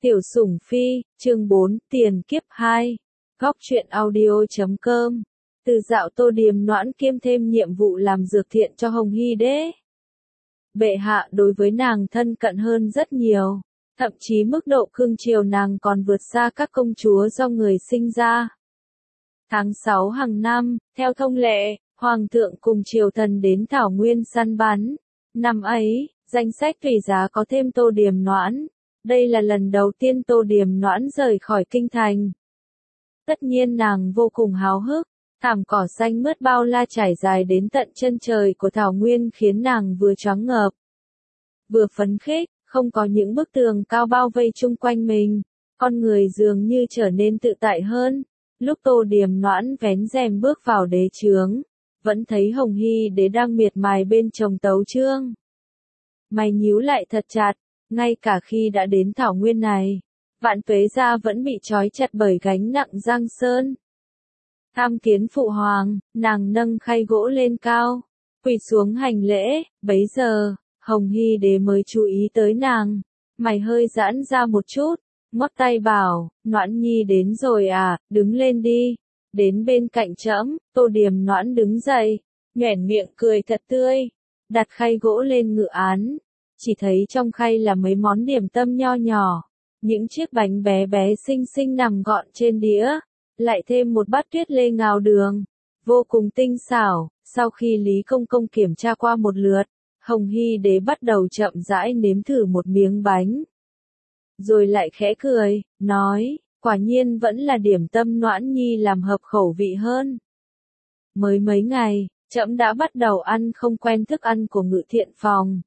Tiểu Sủng Phi, chương 4, Tiền Kiếp 2. Góc truyện audio.com. Từ dạo Tô Điềm Noãn kiêm thêm nhiệm vụ làm dược thiện cho Hồng Hy Đế. Bệ hạ đối với nàng thân cận hơn rất nhiều, thậm chí mức độ cưng chiều nàng còn vượt xa các công chúa do người sinh ra. Tháng 6 hàng năm, theo thông lệ, Hoàng thượng cùng triều thần đến Thảo Nguyên săn bắn. Năm ấy, danh sách tùy giá có thêm Tô Điềm Noãn. Đây là lần đầu tiên Tô Điềm Noãn rời khỏi kinh thành. Tất nhiên nàng vô cùng háo hức, thảm cỏ xanh mướt bao la trải dài đến tận chân trời của Thảo Nguyên khiến nàng vừa choáng ngợp, vừa phấn khích, không có những bức tường cao bao vây chung quanh mình, con người dường như trở nên tự tại hơn. Lúc Tô Điềm Noãn vén rèm bước vào đế chướng, vẫn thấy Hồng Hy Đế đang miệt mài bên chồng tấu chương. Mày nhíu lại thật chặt. Ngay cả khi đã đến Thảo Nguyên này, Vạn Tuế gia vẫn bị trói chặt bởi gánh nặng Giang Sơn. Tham kiến phụ hoàng, nàng nâng khay gỗ lên cao, quỳ xuống hành lễ. Bấy giờ, Hồng Hy Đế mới chú ý tới nàng, mày hơi giãn ra một chút, ngoắc tay bảo, Noãn Nhi đến rồi à, đứng lên đi. Đến bên cạnh trẫm. Tô Điềm Noãn đứng dậy, nhoẻn miệng cười thật tươi, đặt khay gỗ lên ngự án. Chỉ thấy trong khay là mấy món điểm tâm nho nhỏ, những chiếc bánh bé bé xinh xinh nằm gọn trên đĩa, lại thêm một bát tuyết lê ngào đường, vô cùng tinh xảo. Sau khi Lý Công Công kiểm tra qua một lượt, Hồng Hy Đế bắt đầu chậm rãi nếm thử một miếng bánh. Rồi lại khẽ cười, nói, quả nhiên vẫn là điểm tâm Noãn Nhi làm hợp khẩu vị hơn. Mới mấy ngày, trẫm đã bắt đầu ăn không quen thức ăn của Ngự Thiện Phòng.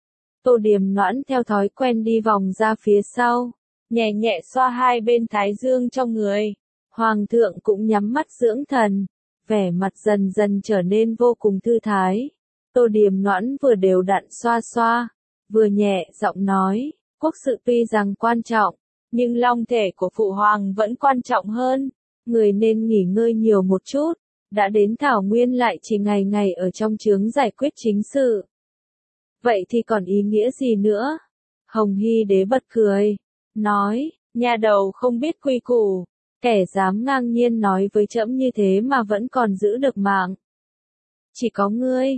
Tô Điềm Noãn theo thói quen đi vòng ra phía sau, nhẹ nhẹ xoa hai bên thái dương trong người. Hoàng thượng cũng nhắm mắt dưỡng thần, vẻ mặt dần dần trở nên vô cùng thư thái. Tô Điềm Noãn vừa đều đặn xoa xoa, vừa nhẹ giọng nói, quốc sự tuy rằng quan trọng, nhưng long thể của phụ hoàng vẫn quan trọng hơn. Người nên nghỉ ngơi nhiều một chút, đã đến Thảo Nguyên lại chỉ ngày ngày ở trong chướng giải quyết chính sự. Vậy thì còn ý nghĩa gì nữa? Hồng Hy Đế bật cười, nói, nhà đầu không biết quy củ, kẻ dám ngang nhiên nói với trẫm như thế mà vẫn còn giữ được mạng. Chỉ có ngươi.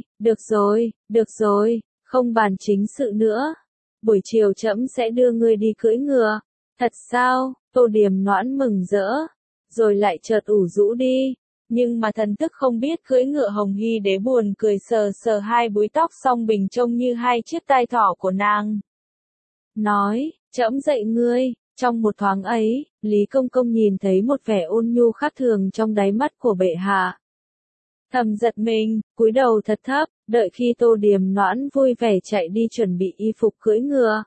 Được rồi, không bàn chính sự nữa. Buổi chiều trẫm sẽ đưa ngươi đi cưỡi ngựa. Thật sao? Tô Điềm Noãn mừng rỡ, rồi lại chợt ủ rũ đi. Nhưng mà thần thức không biết cưỡi ngựa. Hồng Hy Đế buồn cười sờ sờ hai búi tóc song bình trông như hai chiếc tai thỏ của nàng. Nói, trẫm dạy ngươi. Trong một thoáng ấy, Lý Công Công nhìn thấy một vẻ ôn nhu khác thường trong đáy mắt của bệ hạ. Thầm giật mình, cúi đầu thật thấp, đợi khi Tô Điềm Noãn vui vẻ chạy đi chuẩn bị y phục cưỡi ngựa.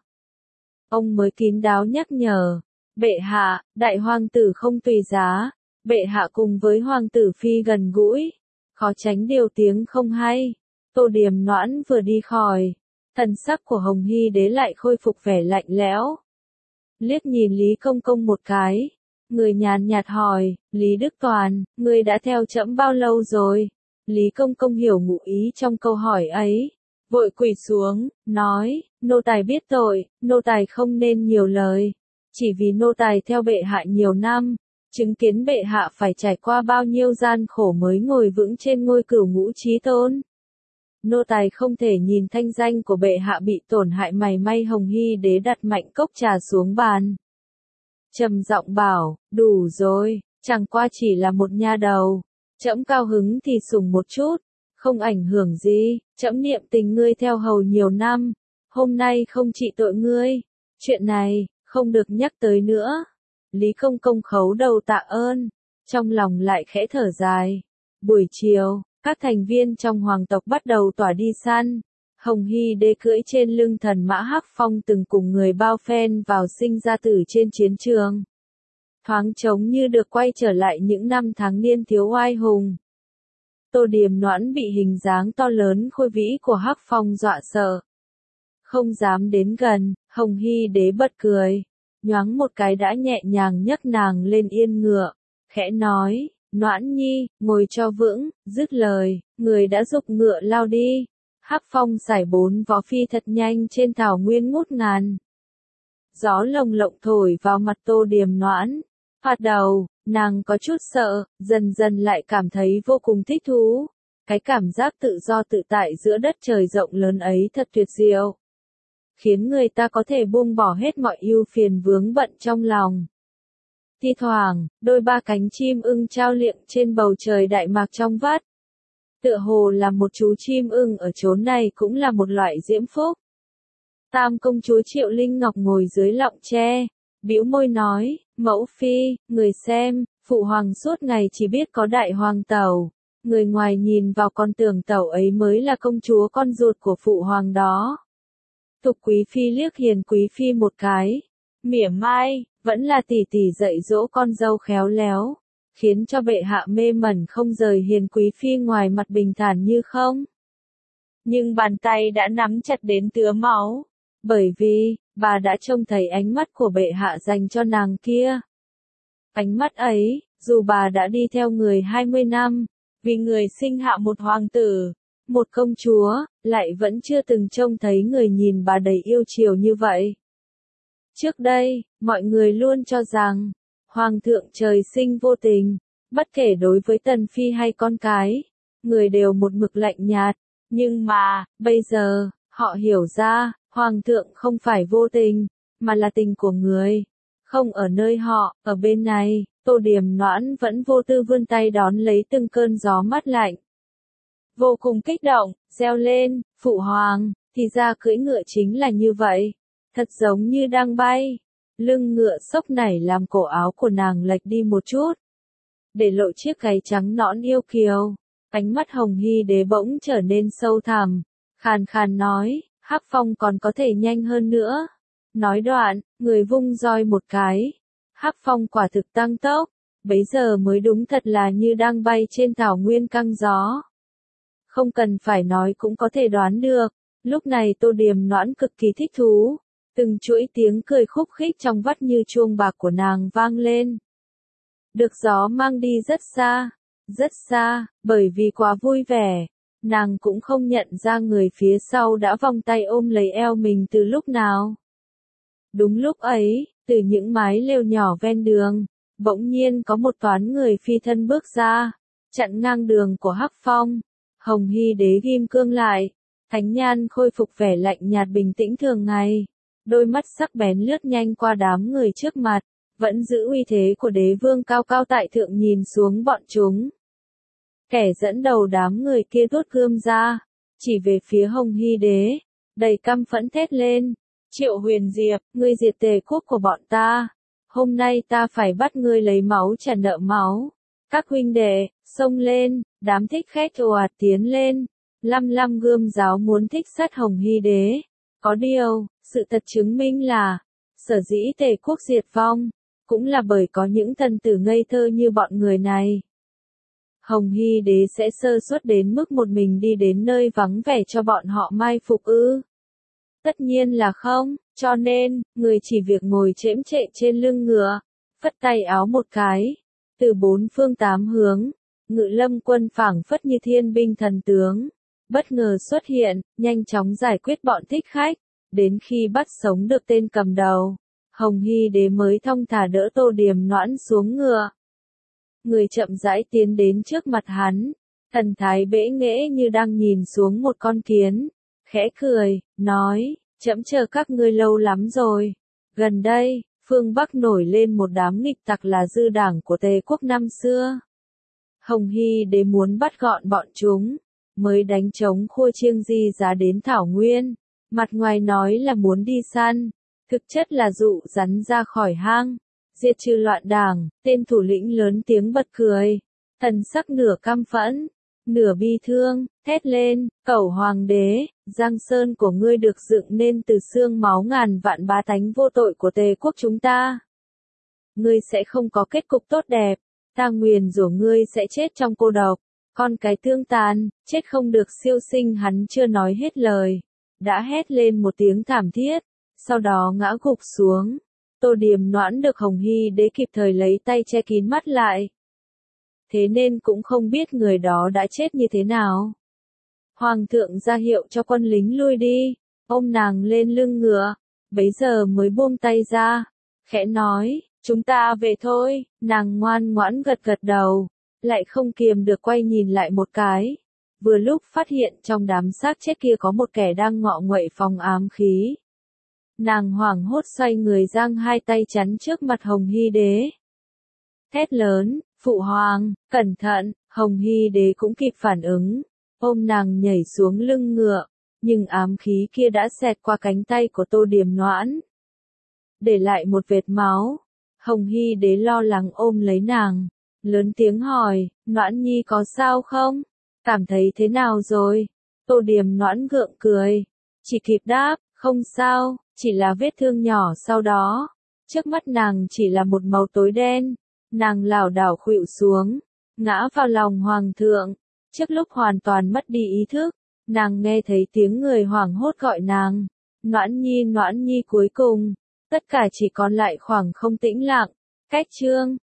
Ông mới kín đáo nhắc nhở, bệ hạ, đại hoàng tử không tùy giá. Bệ hạ cùng với hoàng tử phi gần gũi, khó tránh điều tiếng không hay. Tô Điềm Noãn vừa đi khỏi, thần sắc của Hồng Hy Đế lại khôi phục vẻ lạnh lẽo. Liếc nhìn Lý Công Công một cái, người nhàn nhạt hỏi, Lý Đức Toàn, ngươi đã theo trẫm bao lâu rồi? Lý Công Công hiểu ngụ ý trong câu hỏi ấy, vội quỳ xuống, nói, nô tài biết tội, nô tài không nên nhiều lời. Chỉ vì nô tài theo bệ hạ nhiều năm, chứng kiến bệ hạ phải trải qua bao nhiêu gian khổ mới ngồi vững trên ngôi cửu ngũ chí tôn. Nô tài không thể nhìn thanh danh của bệ hạ bị tổn hại mảy may. Hồng Hy Đế đặt mạnh cốc trà xuống bàn, trầm giọng bảo, đủ rồi, chẳng qua chỉ là một nha đầu. Trẫm cao hứng thì sủng một chút, không ảnh hưởng gì. Trẫm niệm tình ngươi theo hầu nhiều năm, hôm nay không trị tội ngươi. Chuyện này, không được nhắc tới nữa. Lý Công Công khấu đầu tạ ơn, trong lòng lại khẽ thở dài. Buổi chiều, các thành viên trong hoàng tộc bắt đầu tỏa đi săn. Hồng Hy Đế cưỡi trên lưng thần mã Hắc Phong từng cùng người bao phen vào sinh ra tử trên chiến trường. Thoáng trống như được quay trở lại những năm tháng niên thiếu oai hùng. Tô Điềm Noãn bị hình dáng to lớn khôi vĩ của Hắc Phong dọa sợ, không dám đến gần. Hồng Hy Đế bật cười, nhoáng một cái đã nhẹ nhàng nhấc nàng lên yên ngựa, khẽ nói, Noãn Nhi, ngồi cho vững. Dứt lời, người đã giục ngựa lao đi. Hắc Phong sải bốn vó phi thật nhanh trên thảo nguyên ngút ngàn. Gió lồng lộng thổi vào mặt Tô Điềm Noãn. Thoạt đầu, nàng có chút sợ, dần dần lại cảm thấy vô cùng thích thú. Cái cảm giác tự do tự tại giữa đất trời rộng lớn ấy thật tuyệt diệu. Khiến người ta có thể buông bỏ hết mọi ưu phiền vướng bận trong lòng. Thi thoảng, đôi ba cánh chim ưng trao liệng trên bầu trời Đại Mạc trong vắt. Tựa hồ là một chú chim ưng ở chốn này cũng là một loại diễm phúc. Tam công chúa Triệu Linh Ngọc ngồi dưới lọng tre, bĩu môi nói, mẫu phi, người xem, phụ hoàng suốt ngày chỉ biết có đại hoàng tẩu. Người ngoài nhìn vào còn tưởng tẩu ấy mới là công chúa con ruột của phụ hoàng đó. Tục quý phi liếc Hiền quý phi một cái, mỉa mai, vẫn là tỷ tỷ dạy dỗ con dâu khéo léo, khiến cho bệ hạ mê mẩn không rời Hiền quý phi ngoài mặt bình thản như không. Nhưng bàn tay đã nắm chặt đến tứa máu, bởi vì, bà đã trông thấy ánh mắt của bệ hạ dành cho nàng kia. Ánh mắt ấy, dù bà đã đi theo người 20 năm, vì người sinh hạ một hoàng tử, một công chúa, lại vẫn chưa từng trông thấy người nhìn bà đầy yêu chiều như vậy. Trước đây, mọi người luôn cho rằng, hoàng thượng trời sinh vô tình, bất kể đối với tần phi hay con cái, người đều một mực lạnh nhạt, nhưng mà, bây giờ, họ hiểu ra, hoàng thượng không phải vô tình, mà là tình của người. Không ở nơi họ, ở bên này, Tô Điềm Noãn vẫn vô tư vươn tay đón lấy từng cơn gió mát lạnh. Vô cùng kích động, reo lên, phụ hoàng, thì ra cưỡi ngựa chính là như vậy. Thật giống như đang bay. Lưng ngựa xốc nảy làm cổ áo của nàng lệch đi một chút. Để lộ chiếc gáy trắng nõn yêu kiều. Ánh mắt Hồng Hy Đế bỗng trở nên sâu thẳm. Khàn khàn nói, Hắc Phong còn có thể nhanh hơn nữa. Nói đoạn, người vung roi một cái. Hắc Phong quả thực tăng tốc. Bấy giờ mới đúng thật là như đang bay trên thảo nguyên căng gió. Không cần phải nói cũng có thể đoán được. Lúc này Tô Điềm Noãn cực kỳ thích thú. Từng chuỗi tiếng cười khúc khích trong vắt như chuông bạc của nàng vang lên. Được gió mang đi rất xa, bởi vì quá vui vẻ. Nàng cũng không nhận ra người phía sau đã vòng tay ôm lấy eo mình từ lúc nào. Đúng lúc ấy, từ những mái lều nhỏ ven đường, bỗng nhiên có một toán người phi thân bước ra, chặn ngang đường của Hắc Phong. Hồng Hy Đế ghim cương lại, Thánh Nhan khôi phục vẻ lạnh nhạt bình tĩnh thường ngày. Đôi mắt sắc bén lướt nhanh qua đám người trước mặt, vẫn giữ uy thế của đế vương cao cao tại thượng nhìn xuống bọn chúng. Kẻ dẫn đầu đám người kia rút gươm ra, chỉ về phía Hồng Hy Đế, đầy căm phẫn thét lên, Triệu Huyền Diệp, ngươi diệt Tề quốc của bọn ta, hôm nay ta phải bắt ngươi lấy máu trả nợ máu. Các huynh đệ, xông lên, đám thích khách ồ ạt tiến lên, lăm gươm giáo muốn thích sát Hồng Hy Đế. Có điều, sự thật chứng minh là, sở dĩ Tề quốc diệt vong, cũng là bởi có những thần tử ngây thơ như bọn người này. Hồng Hy Đế sẽ sơ suất đến mức một mình đi đến nơi vắng vẻ cho bọn họ mai phục ư? Tất nhiên là không, cho nên, người chỉ việc ngồi chễm chệ trên lưng ngựa, phất tay áo một cái, từ bốn phương tám hướng, Ngự Lâm quân phảng phất như thiên binh thần tướng, bất ngờ xuất hiện, nhanh chóng giải quyết bọn thích khách. Đến khi bắt sống được tên cầm đầu, Hồng Hy Đế mới thong thả đỡ Tô Điềm Noãn xuống ngựa. Người chậm rãi tiến đến trước mặt hắn, thần thái bẽ nghễ như đang nhìn xuống một con kiến, khẽ cười, nói, trẫm chờ các ngươi lâu lắm rồi. Gần đây, phương Bắc nổi lên một đám nghịch tặc là dư đảng của Tề quốc năm xưa. Hồng Hy Đế muốn bắt gọn bọn chúng, mới đánh trống khua chiêng di giá đến Thảo Nguyên. Mặt ngoài nói là muốn đi săn, thực chất là dụ rắn ra khỏi hang, diệt trừ loạn đảng. Tên thủ lĩnh lớn tiếng bật cười, thần sắc nửa căm phẫn, nửa bi thương, thét lên, cẩu hoàng đế, Giang Sơn của ngươi được dựng nên từ xương máu ngàn vạn bá tánh vô tội của Tề quốc chúng ta. Ngươi sẽ không có kết cục tốt đẹp, ta nguyền rủa ngươi sẽ chết trong cô độc, con cái thương tàn, chết không được siêu sinh. Hắn chưa nói hết lời, đã hét lên một tiếng thảm thiết, sau đó ngã gục xuống. Tô Điềm Noãn được Hồng Hy Đế kịp thời lấy tay che kín mắt lại. Thế nên cũng không biết người đó đã chết như thế nào. Hoàng thượng ra hiệu cho quân lính lui đi, ôm nàng lên lưng ngựa, bấy giờ mới buông tay ra, khẽ nói, chúng ta về thôi, nàng ngoan ngoãn gật gật đầu, lại không kiềm được quay nhìn lại một cái, vừa lúc phát hiện trong đám xác chết kia có một kẻ đang ngọ nguậy phóng ám khí. Nàng hoảng hốt xoay người giang hai tay chắn trước mặt Hồng Hy Đế. Thét lớn, phụ hoàng, cẩn thận, Hồng Hy Đế cũng kịp phản ứng, ôm nàng nhảy xuống lưng ngựa, nhưng ám khí kia đã xẹt qua cánh tay của Tô Điềm Noãn, để lại một vệt máu. Hồng Hy Đế lo lắng ôm lấy nàng, lớn tiếng hỏi, Noãn Nhi có sao không? Cảm thấy thế nào rồi? Tô Điềm Noãn gượng cười, chỉ kịp đáp, không sao, chỉ là vết thương nhỏ sau đó. Trước mắt nàng chỉ là một màu tối đen, nàng lảo đảo khuỵu xuống, ngã vào lòng hoàng thượng. Trước lúc hoàn toàn mất đi ý thức, nàng nghe thấy tiếng người hoảng hốt gọi nàng, Noãn Nhi cuối cùng, tất cả chỉ còn lại khoảng không tĩnh lặng. Cách chương